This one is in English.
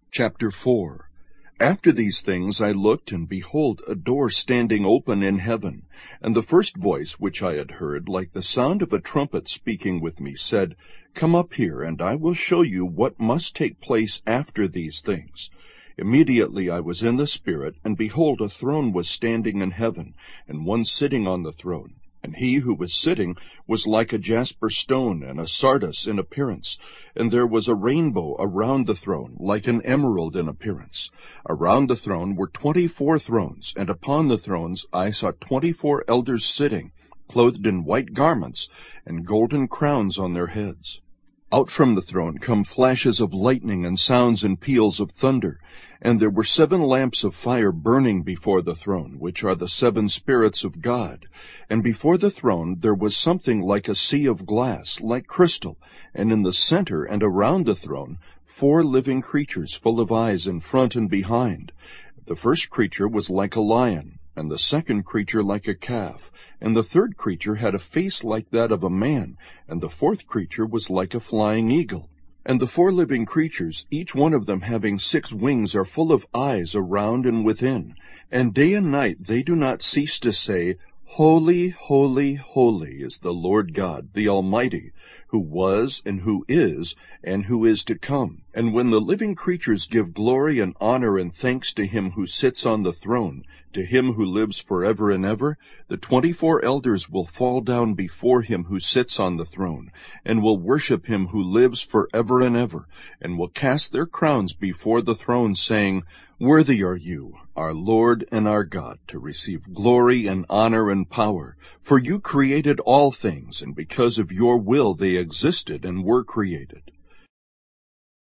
Chapter 4. After these things I looked, and behold, a door standing open in heaven. And the first voice which I had heard, like the sound of a trumpet speaking with me, said, Come up here, and I will show you what must take place after these things. Immediately I was in the Spirit, and behold, a throne was standing in heaven, and one sitting on the throne. And he who was sitting was like a jasper stone and a sardius in appearance. And there was a rainbow around the throne, like an emerald in appearance. Around the throne were 24 thrones, and upon the thrones I saw 24 elders sitting, clothed in white garments, and golden crowns on their heads. Out from the throne come flashes of lightning and sounds and peals of thunder. And there were 7 lamps of fire burning before the throne, which are the 7 spirits of God. And before the throne there was something like a sea of glass, like crystal, and in the center and around the throne 4 living creatures full of eyes in front and behind. The first creature was like a lion, and the second creature like a calf, and the third creature had a face like that of a man, and the fourth creature was like a flying eagle. And the 4 living creatures, each one of them having 6 wings, are full of eyes around and within. And day and night they do not cease to say, Holy, holy, holy is the Lord God, the Almighty, who was and who is to come. And when the living creatures give glory and honor and thanks to him who sits on the throne, to him who lives forever and ever, the 24 elders will fall down before him who sits on the throne, and will worship him who lives forever and ever, and will cast their crowns before the throne, saying, Worthy are you, our Lord and our God, to receive glory and honor and power. For you created all things, and because of your will they existed and were created.